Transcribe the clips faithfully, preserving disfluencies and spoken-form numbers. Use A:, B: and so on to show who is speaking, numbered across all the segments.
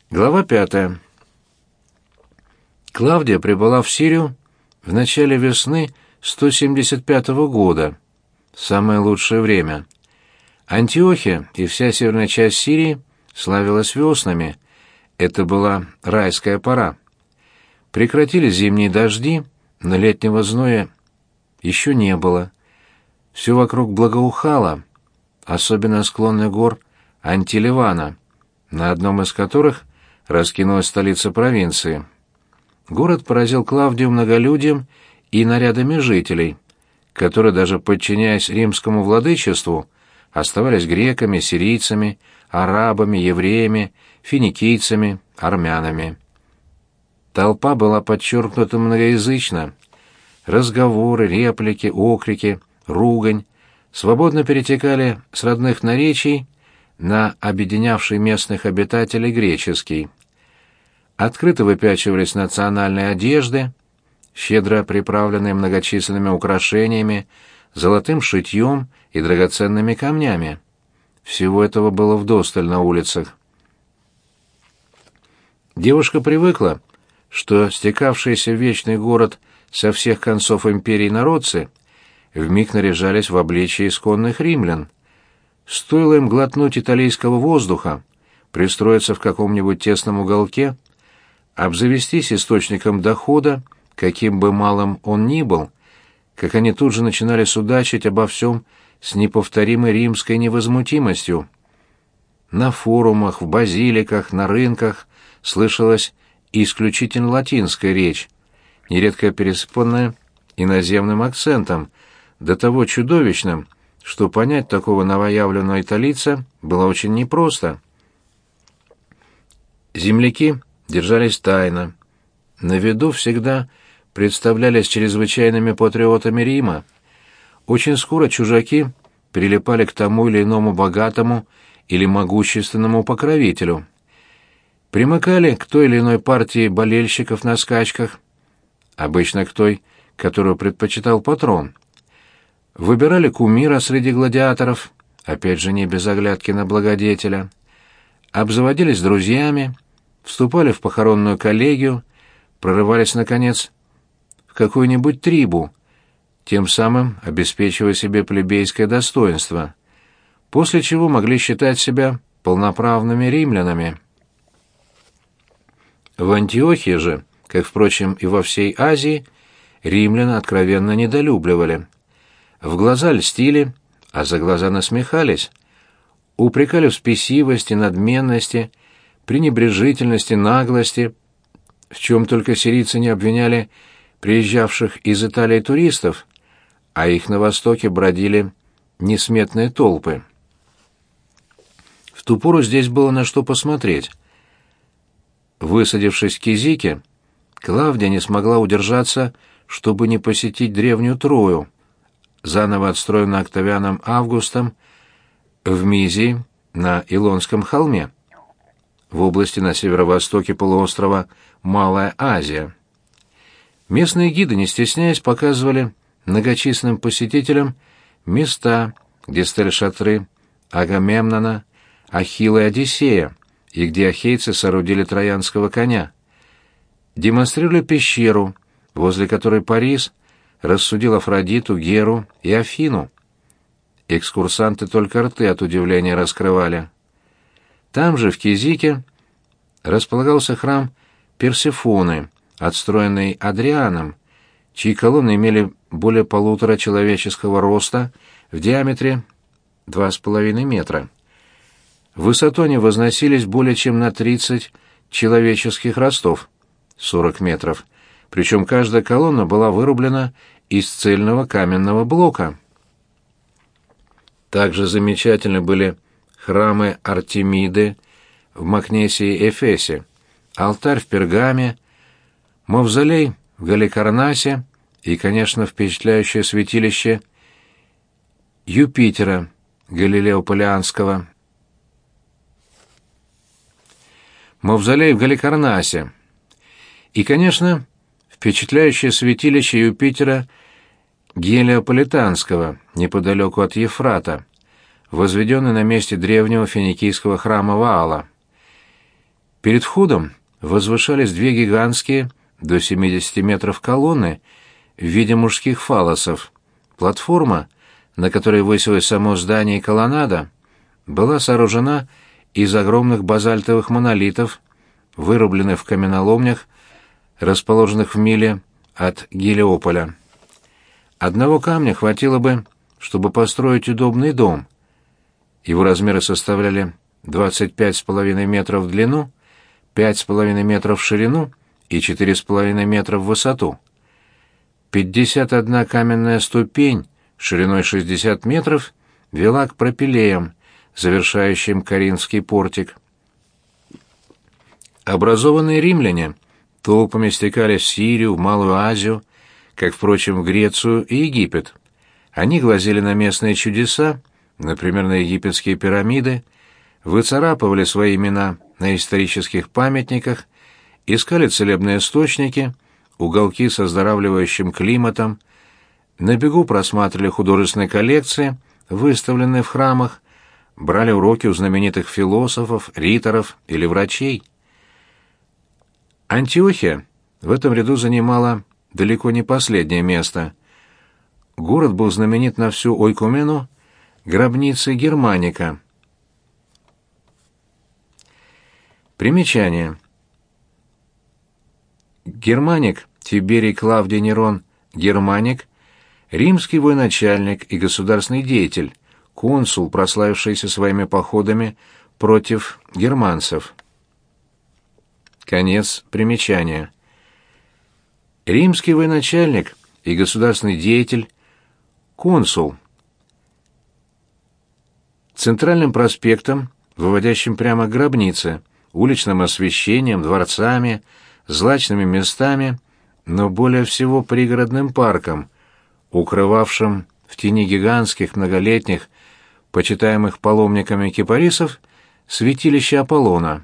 A: Глава пятая. Клавдия прибыла в Сирию в начале весны сто семьдесят пятого года. Самое лучшее время. Антиохия и вся северная часть Сирии славилась веснами. Это была райская пора. Прекратились зимние дожди, но летнего зноя еще не было. Все вокруг благоухало, особенно склоны гор Антиливана, на одном из которых раскинулась столица провинции. Город поразил Клавдию многолюдием и нарядами жителей, которые, даже подчиняясь римскому владычеству, оставались греками, сирийцами, арабами, евреями, финикийцами, армянами. Толпа была подчеркнута многоязычна. Разговоры, реплики, окрики, ругань свободно перетекали с родных наречий на объединявший местных обитателей греческий. Открыто выпячивались национальные одежды, щедро приправленные многочисленными украшениями, золотым шитьем и драгоценными камнями. Всего этого было вдосталь на улицах. Девушка привыкла, что стекавшиеся в вечный город со всех концов империи народцы вмиг наряжались в обличье исконных римлян. Стоило им глотнуть италийского воздуха, пристроиться в каком-нибудь тесном уголке, обзавестись источником дохода, каким бы малым он ни был, как они тут же начинали судачить обо всем с неповторимой римской невозмутимостью. На форумах, в базиликах, на рынках слышалась исключительно латинская речь, нередко пересыпанная иноземным акцентом, до того чудовищным, что понять такого новоявленного италийца было очень непросто. Земляки держались тайно. На виду всегда представлялись чрезвычайными патриотами Рима. Очень скоро чужаки прилипали к тому или иному богатому или могущественному покровителю. Примыкали к той или иной партии болельщиков на скачках, обычно к той, которую предпочитал патрон. Выбирали кумира среди гладиаторов, опять же не без оглядки на благодетеля. Обзаводились друзьями, вступали в похоронную коллегию, прорывались, наконец, в какую-нибудь трибу, тем самым обеспечивая себе плебейское достоинство, после чего могли считать себя полноправными римлянами. В Антиохии же, как, впрочем, и во всей Азии, римлян откровенно недолюбливали. В глаза льстили, а за глаза насмехались, упрекали в спесивости, надменности, пренебрежительности, наглости, в чем только сирийцы не обвиняли приезжавших из Италии туристов, а их на востоке бродили несметные толпы. В ту пору здесь было на что посмотреть. Высадившись в Кизике, Клавдия не смогла удержаться, чтобы не посетить древнюю Трою, заново отстроенную Октавианом Августом в Мизии на Илонском холме, в области на северо-востоке полуострова Малая Азия. Местные гиды, не стесняясь, показывали многочисленным посетителям места, где стояли шатры Агамемнона, Ахилла и Одиссея, и где ахейцы соорудили троянского коня. Демонстрировали пещеру, возле которой Парис рассудил Афродиту, Геру и Афину. Экскурсанты только рты от удивления раскрывали. Там же, в Кизике, располагался храм Персефоны, отстроенный Адрианом, чьи колонны имели более полутора человеческого роста в диаметре два с половиной метра. В высоту они возносились более чем на тридцать человеческих ростов, сорок метров, причем каждая колонна была вырублена из цельного каменного блока. Также замечательны были храмы Артемиды в Макнесии и Эфесе, алтарь в Пергаме, мавзолей в Галикарнасе и, конечно, впечатляющее святилище Юпитера Галилео-Полианского. Мавзолей в Галикарнасе. И, конечно, впечатляющее святилище Юпитера Гелиополитанского, неподалеку от Ефрата, возведенный на месте древнего финикийского храма Ваала. Перед входом возвышались две гигантские, до семидесяти метров колонны в виде мужских фаллосов. Платформа, на которой высилось само здание и колоннада, была сооружена из огромных базальтовых монолитов, вырубленных в каменоломнях, расположенных в миле от Гелиополя. Одного камня хватило бы, чтобы построить удобный дом. Его размеры составляли двадцать пять с половиной метров в длину, пять с половиной метров в ширину и четыре с половиной метра в высоту. Пятьдесят одна каменная ступень шириной шестьдесят метров вела к пропилеям, завершающим Коринфский портик. Образованные римляне толпами стекались в Сирию, в Малую Азию, как, впрочем, в Грецию и Египет. Они глазели на местные чудеса, например, на египетские пирамиды, выцарапывали свои имена на исторических памятниках, искали целебные источники, уголки с оздоравливающим климатом, на бегу просматривали художественные коллекции, выставленные в храмах, брали уроки у знаменитых философов, риторов или врачей. Антиохия в этом ряду занимала далеко не последнее место. Город был знаменит на всю Ойкумену гробницей Германика. Примечание. Германик Тиберий Клавдий Нерон Германик, римский военачальник и государственный деятель, консул, прославившийся своими походами против германцев. Конец примечания. Римский военачальник и государственный деятель, консул. Центральным проспектом, выводящим прямо к гробнице, уличным освещением, дворцами, злачными местами, но более всего пригородным парком, укрывавшим в тени гигантских многолетних, почитаемых паломниками кипарисов, святилище Аполлона.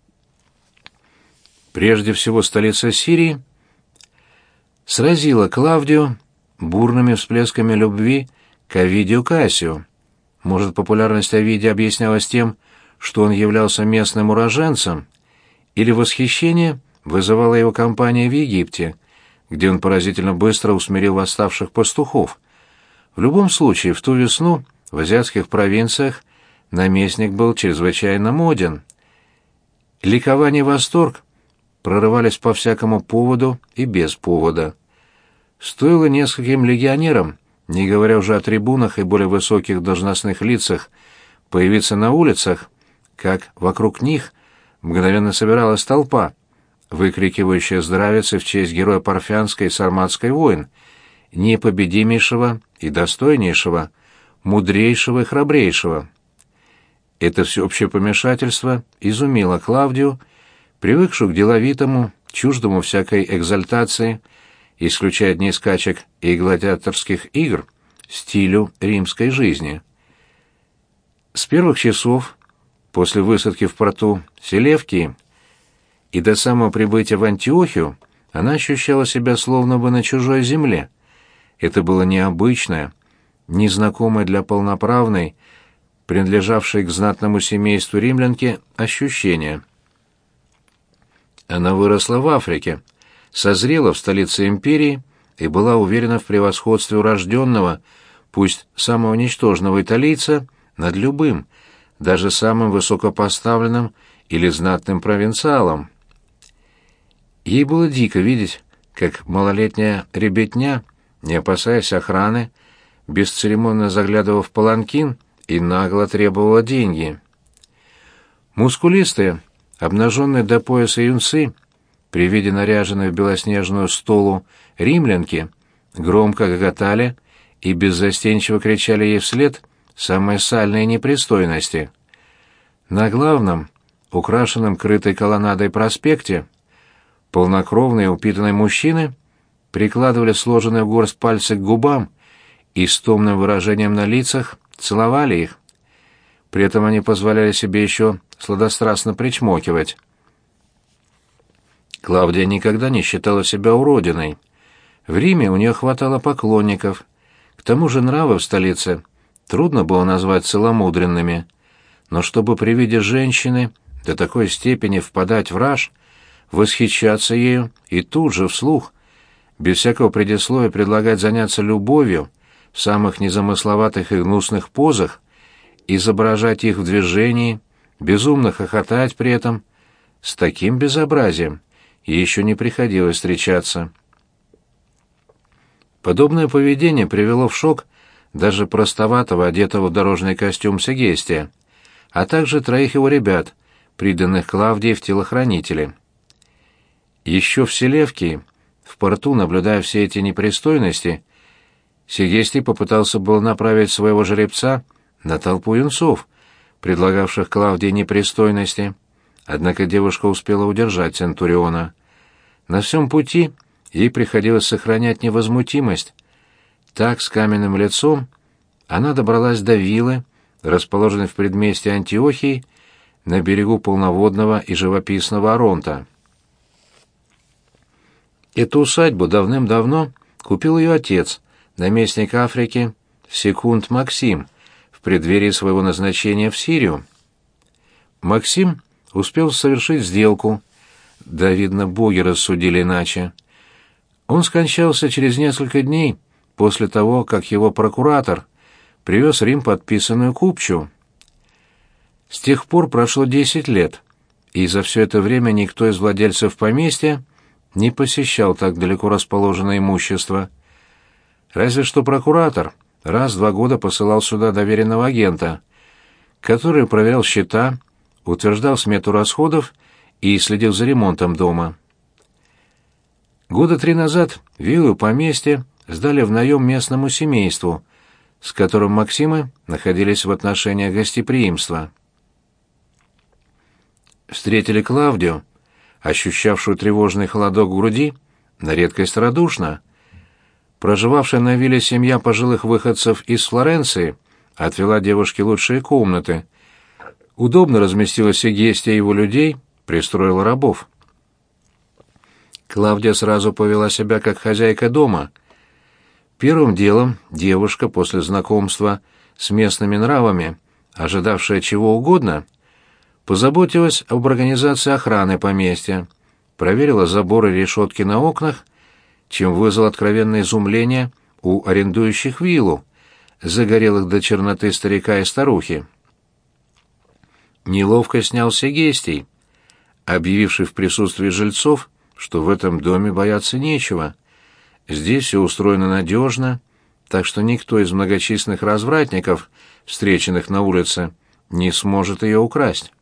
A: Прежде всего столица Сирии сразила Клавдию бурными всплесками любви к Овидию Кассию. Может, популярность Овидия объяснялась тем, что он являлся местным уроженцем, или восхищение вызывала его кампания в Египте, где он поразительно быстро усмирил восставших пастухов. В любом случае, в ту весну в азиатских провинциях наместник был чрезвычайно моден. Ликование и восторг прорывались по всякому поводу и без повода. Стоило нескольким легионерам, не говоря уже о трибунах и более высоких должностных лицах, появиться на улицах, как вокруг них мгновенно собиралась толпа, выкрикивающая здравицы в честь героя Парфянской и Сарматской войн, непобедимейшего и достойнейшего, мудрейшего и храбрейшего. Это всеобщее помешательство изумило Клавдию, привыкшую к деловитому, чуждому всякой экзальтации, исключая дни скачек и гладиаторских игр, стилю римской жизни. С первых часов, после высадки в порту Селевкии и до самого прибытия в Антиохию, она ощущала себя словно бы на чужой земле. Это было необычное, незнакомое для полноправной, принадлежавшей к знатному семейству римлянки, ощущение. Она выросла в Африке, созрела в столице империи и была уверена в превосходстве урожденного, пусть самого ничтожного италийца, над любым, даже самым высокопоставленным или знатным провинциалом. Ей было дико видеть, как малолетняя ребятня, не опасаясь охраны, бесцеремонно заглядывала в паланкин и нагло требовала деньги. Мускулистые, обнаженные до пояса юнцы, при виде наряженной в белоснежную столу римлянки, громко гоготали и беззастенчиво кричали ей вслед самые сальные непристойности. На главном, украшенном крытой колоннадой проспекте, полнокровные упитанные мужчины прикладывали сложенные в горсть пальцы к губам и с томным выражением на лицах целовали их. При этом они позволяли себе еще сладострастно причмокивать. Клавдия никогда не считала себя уродиной. В Риме у нее хватало поклонников. К тому же нравы в столице трудно было назвать целомудренными. Но чтобы при виде женщины до такой степени впадать в раж, восхищаться ею и тут же вслух, без всякого предисловия предлагать заняться любовью в самых незамысловатых и гнусных позах, изображать их в движении, безумно хохотать при этом, с таким безобразием ей еще не приходилось встречаться. Подобное поведение привело в шок даже простоватого, одетого в дорожный костюм Сегестия, а также троих его ребят, приданных Клавдии в телохранители. Еще в Селевкии, в порту, наблюдая все эти непристойности, Сегестий попытался было направить своего жеребца на толпу юнцов, предлагавших Клавдии непристойности, однако девушка успела удержать Центуриона. На всем пути ей приходилось сохранять невозмутимость. Так, с каменным лицом, она добралась до виллы, расположенной в предместье Антиохии, на берегу полноводного и живописного Оронта. Эту усадьбу давным-давно купил ее отец, наместник Африки Секунд Максим, в преддверии своего назначения в Сирию. Максим успел совершить сделку, да, видно, боги рассудили иначе. Он скончался через несколько дней после того, как его прокуратор привез Рим подписанную купчу. С тех пор прошло десять лет, и за все это время никто из владельцев поместья не посещал так далеко расположенное имущество. Разве что прокуратор раз в два года посылал сюда доверенного агента, который проверял счета, утверждал смету расходов и следил за ремонтом дома. Года три назад виллу поместья сдали в наем местному семейству, с которым Максимы находились в отношениях гостеприимства. Встретили Клавдию, ощущавшую тревожный холодок в груди, на редкость радушно. Проживавшая на вилле семья пожилых выходцев из Флоренции отвела девушке лучшие комнаты, удобно разместила Сегестия и его людей, пристроила рабов. Клавдия сразу повела себя как хозяйка дома. Первым делом девушка после знакомства с местными нравами, ожидавшая чего угодно, позаботилась об организации охраны поместья, проверила заборы и решетки на окнах, чем вызвал откровенное изумление у арендующих виллу, загорелых до черноты старика и старухи. Неловко снял Сегестий, объявивший в присутствии жильцов, что в этом доме бояться нечего. Здесь все устроено надежно, так что никто из многочисленных развратников, встреченных на улице, не сможет ее украсть.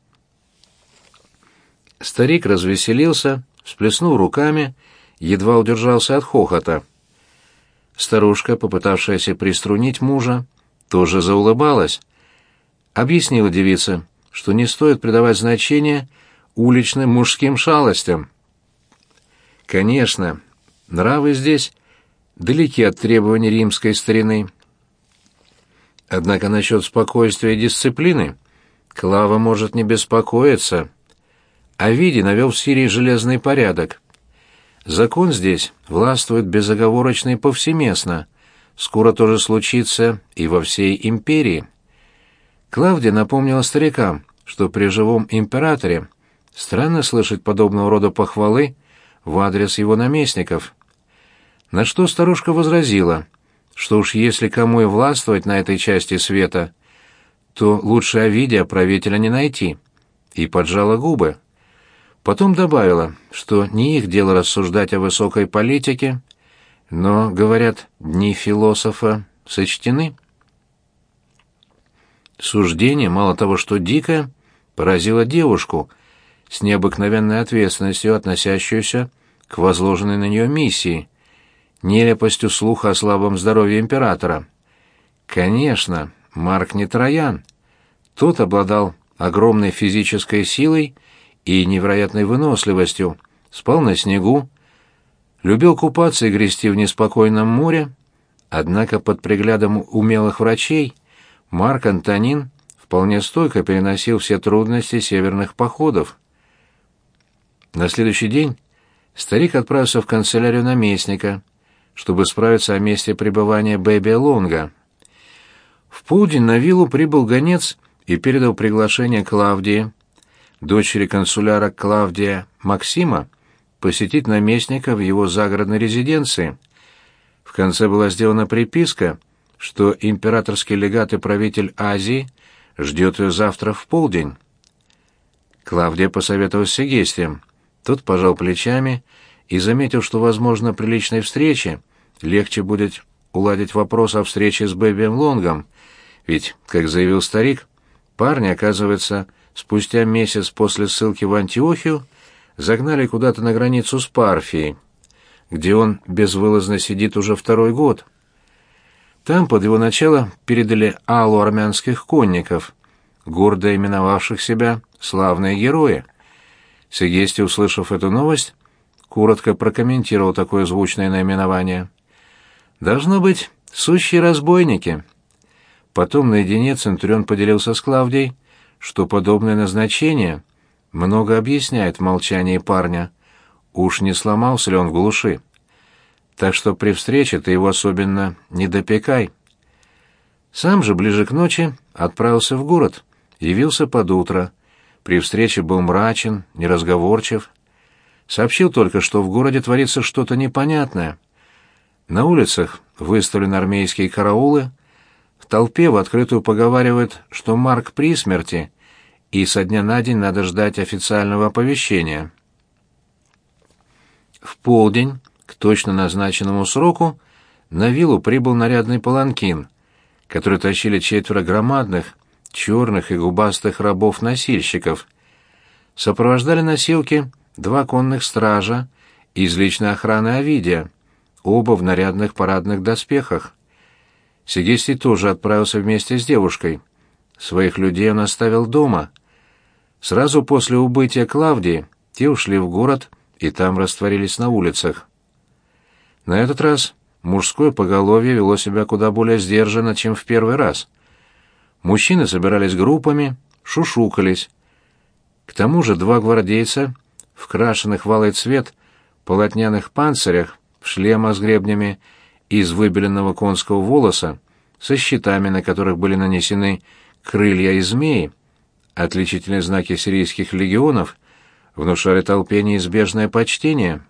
A: Старик развеселился, всплеснул руками, едва удержался от хохота. Старушка, попытавшаяся приструнить мужа, тоже заулыбалась. Объяснила девице, что не стоит придавать значение уличным мужским шалостям. Конечно, нравы здесь далеки от требований римской старины. Однако насчет спокойствия и дисциплины Клава может не беспокоиться. Овидий навел в Сирии железный порядок. Закон здесь властвует безоговорочно и повсеместно. Скоро то же случится и во всей империи. Клавдия напомнила старикам, что при живом императоре странно слышать подобного рода похвалы в адрес его наместников. На что старушка возразила, что уж если кому и властвовать на этой части света, то лучше Овидия правителя не найти, и поджала губы. Потом добавила, что не их дело рассуждать о высокой политике, но, говорят, дни философа сочтены. Суждение, мало того, что дикое, поразило девушку с необыкновенной ответственностью, относящуюся к возложенной на нее миссии, нелепостью слуха о слабом здоровье императора. Конечно, Марк не Троян. Тот обладал огромной физической силой и невероятной выносливостью, спал на снегу, любил купаться и грести в неспокойном море, однако под приглядом умелых врачей Марк Антонин вполне стойко переносил все трудности северных походов. На следующий день старик отправился в канцелярию наместника, чтобы справиться о месте пребывания Бэби Лонга. В полдень на виллу прибыл гонец и передал приглашение Клавдии. дочери консуляра Клавдия Максима, посетить наместника в его загородной резиденции. В конце была сделана приписка, что императорский легат и правитель Азии ждет ее завтра в полдень. Клавдия посоветовалась с Сегестием. Тот пожал плечами и заметил, что, возможно, при личной встрече легче будет уладить вопрос о встрече с Бэбием Лонгом, ведь, как заявил старик, парня, оказывается, спустя месяц после ссылки в Антиохию загнали куда-то на границу с Парфией, где он безвылазно сидит уже второй год. Там под его начало передали аллу армянских конников, гордо именовавших себя «славные герои». Сегестий, услышав эту новость, коротко прокомментировал такое звучное наименование. «Должно быть, сущие разбойники». Потом наедине Центурион поделился с Клавдией, что подобное назначение много объясняет в молчании парня. Уж не сломался ли он в глуши. Так что при встрече ты его особенно не допекай. Сам же ближе к ночи отправился в город, явился под утро. При встрече был мрачен, неразговорчив. Сообщил только, что в городе творится что-то непонятное. На улицах выставлены армейские караулы, в толпе в открытую поговаривают, что Марк при смерти, и со дня на день надо ждать официального оповещения. В полдень, к точно назначенному сроку, на виллу прибыл нарядный паланкин, который тащили четверо громадных, черных и губастых рабов-носильщиков. Сопровождали носилки два конных стража из личной охраны Овидия, оба в нарядных парадных доспехах. Сегестий тоже отправился вместе с девушкой. Своих людей он оставил дома. Сразу после убытия Клавдии те ушли в город и там растворились на улицах. На этот раз мужское поголовье вело себя куда более сдержанно, чем в первый раз. Мужчины собирались группами, шушукались. К тому же два гвардейца в крашенных в алый цвет полотняных панцирях, в шлемах с гребнями из выбеленного конского волоса, со щитами, на которых были нанесены крылья и змеи, отличительные знаки сирийских легионов, внушали толпе неизбежное почтение.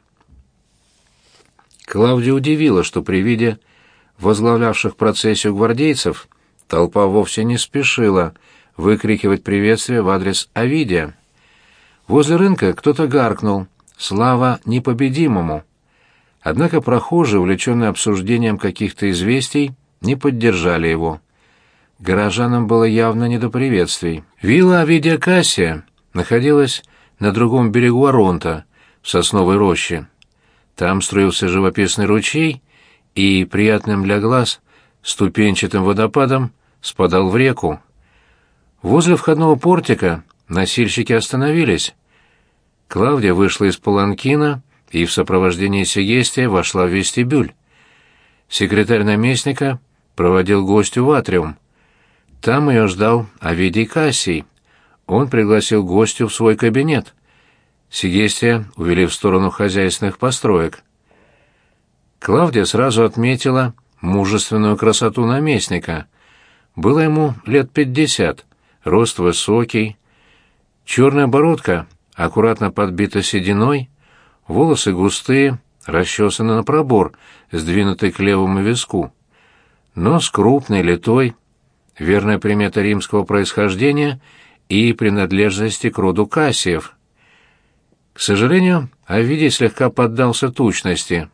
A: Клавдия удивила, что при виде возглавлявших процессию гвардейцев толпа вовсе не спешила выкрикивать приветствие в адрес Овидия. Возле рынка кто-то гаркнул «Слава непобедимому!». Однако прохожие, увлеченные обсуждением каких-то известий, не поддержали его. Горожанам было явно не до приветствий. Вилла Овидия Кассия находилась на другом берегу Оронта, в сосновой роще. Там струился живописный ручей и, приятным для глаз, ступенчатым водопадом спадал в реку. Возле входного портика носильщики остановились. Клавдия вышла из паланкина и в сопровождении Сегестия вошла в вестибюль. Секретарь наместника проводил гостю в атриум. Там ее ждал Овидий Кассий. Он пригласил гостю в свой кабинет. Сегестия увели в сторону хозяйственных построек. Клавдия сразу отметила мужественную красоту наместника. Было ему лет пятьдесят, рост высокий, черная бородка аккуратно подбита сединой, волосы густые, расчесаны на пробор, сдвинутый к левому виску. Нос крупный, литой, верная примета римского происхождения и принадлежности к роду Кассиев. К сожалению, Овидий слегка поддался тучности.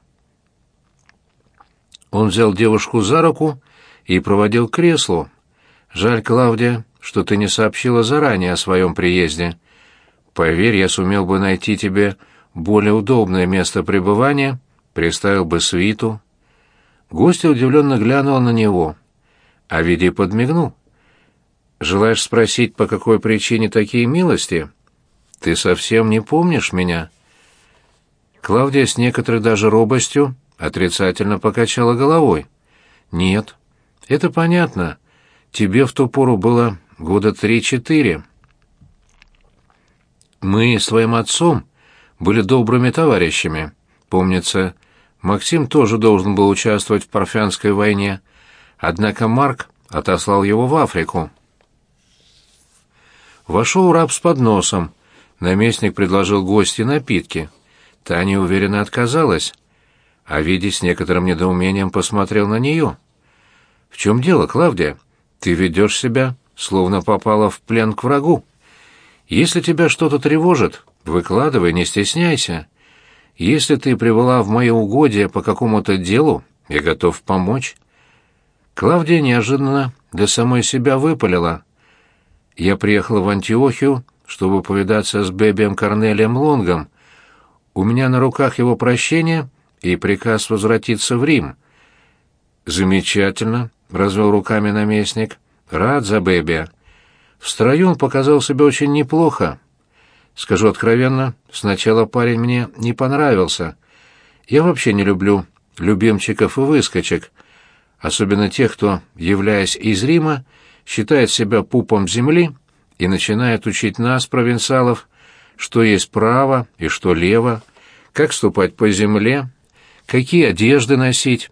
A: Он взял девушку за руку и проводил к креслу. «Жаль, Клавдия, что ты не сообщила заранее о своем приезде. Поверь, я сумел бы найти тебе более удобное место пребывания, приставил бы свиту». Гостья удивленно глянула на него. Овидий подмигнул. «Желаешь спросить, по какой причине такие милости? Ты совсем не помнишь меня?» Клавдия с некоторой даже робостью отрицательно покачала головой. «Нет, это понятно. Тебе в ту пору было года три-четыре. Мы с твоим отцом были добрыми товарищами. Помнится, Максим тоже должен был участвовать в Парфянской войне, однако Марк отослал его в Африку». Вошел раб с подносом, Наместник предложил гостье напитки. Та неуверенно отказалась. Овидий с некоторым недоумением посмотрел на нее. «В чем дело, Клавдия? Ты ведешь себя, словно попала в плен к врагу. Если тебя что-то тревожит, выкладывай, не стесняйся. Если ты прибыла в мое угодье по какому-то делу, я готов помочь». Клавдия неожиданно для самой себя выпалила. «Я приехала в Антиохию, чтобы повидаться с Бебием Корнелием Лонгом. У меня на руках его прощение и приказ возвратиться в Рим». «Замечательно», — развел руками наместник. «Рад за Бебия. В строю он показал себя очень неплохо. Скажу откровенно, сначала парень мне не понравился. Я вообще не люблю любимчиков и выскочек, особенно тех, кто, являясь из Рима, считает себя пупом земли и начинает учить нас, провинциалов, что есть право и что лево, как ступать по земле, какие одежды носить.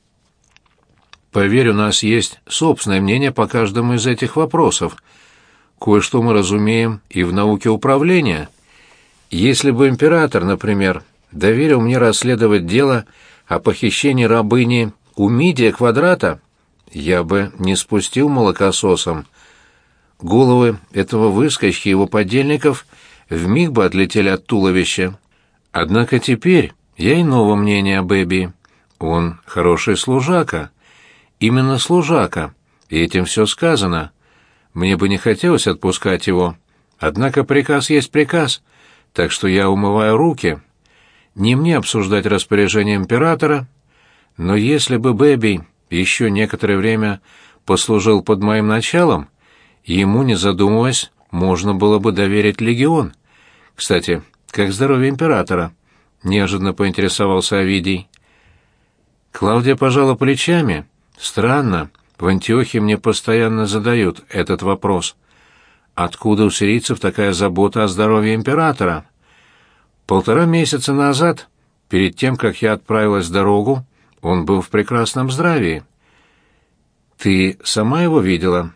A: Поверь, у нас есть собственное мнение по каждому из этих вопросов. Кое-что мы разумеем и в науке управления. Если бы император, например, доверил мне расследовать дело о похищении рабыни Умидия Квадрата, я бы не спустил молокососом. Головы этого выскочки и его подельников вмиг бы отлетели от туловища. Однако теперь я иного мнения о Бебии. Он хороший служака. Именно служака, и этим все сказано. Мне бы не хотелось отпускать его, однако приказ есть приказ, так что я умываю руки. Не мне обсуждать распоряжение императора, но если бы Бебий еще некоторое время послужил под моим началом, ему, не задумываясь, можно было бы доверить легион. Кстати, как здоровье императора? Неожиданно поинтересовался Овидий. Клавдия пожала плечами. Странно, в Антиохии мне постоянно задают этот вопрос. Откуда у сирийцев такая забота о здоровье императора? Полтора месяца назад, перед тем, как я отправилась в дорогу, он был в прекрасном здравии. Ты сама его видела?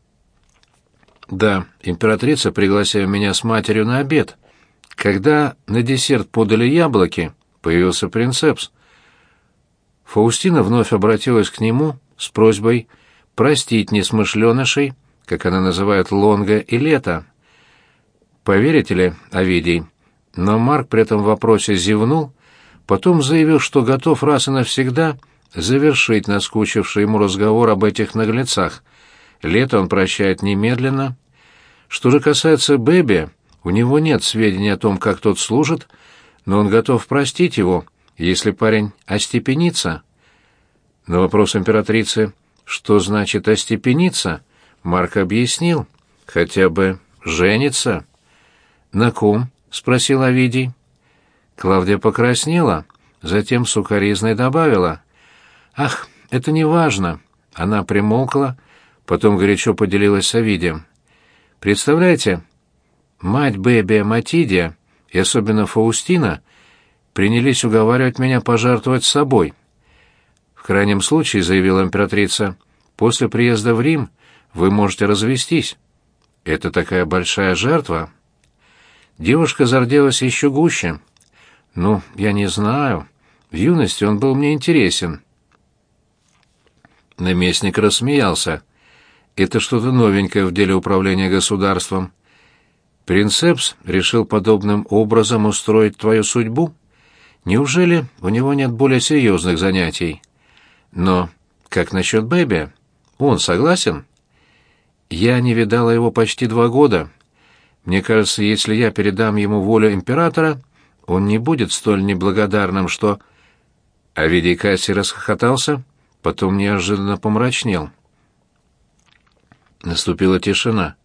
A: Да, императрица пригласила меня с матерью на обед. Когда на десерт подали яблоки, появился принцепс. Фаустина вновь обратилась к нему с просьбой простить несмышленышей, как она называет Лонга и Лето. Поверите ли, Овидий, но Марк при этом вопросе зевнул, потом заявил, что готов раз и навсегда завершить наскучивший ему разговор об этих наглецах. Лето он прощает немедленно. Что же касается Беби, у него нет сведений о том, как тот служит, но он готов простить его, если парень остепенится. На вопрос императрицы, что значит остепениться, Марк объяснил, хотя бы женится. «На ком?» — спросил Овидий. Клавдия покраснела, затем сукоризной добавила. «Ах, это не важно!» Она примолкла, потом горячо поделилась с Овидием. «Представляете, мать Бебия Матидия и особенно Фаустина принялись уговаривать меня пожертвовать собой. В крайнем случае, — заявила императрица, — после приезда в Рим вы можете развестись. Это такая большая жертва». Девушка зарделась еще гуще. «Ну, я не знаю. В юности он был мне интересен». Наместник рассмеялся. «Это что-то новенькое в деле управления государством. Принцепс решил подобным образом устроить твою судьбу? Неужели у него нет более серьезных занятий? Но как насчет Бэби? Он согласен?» «Я не видала его почти два года. Мне кажется, если я передам ему волю императора, он не будет столь неблагодарным, что...» Овидий Кассий расхохотался, потом неожиданно помрачнел. Наступила тишина.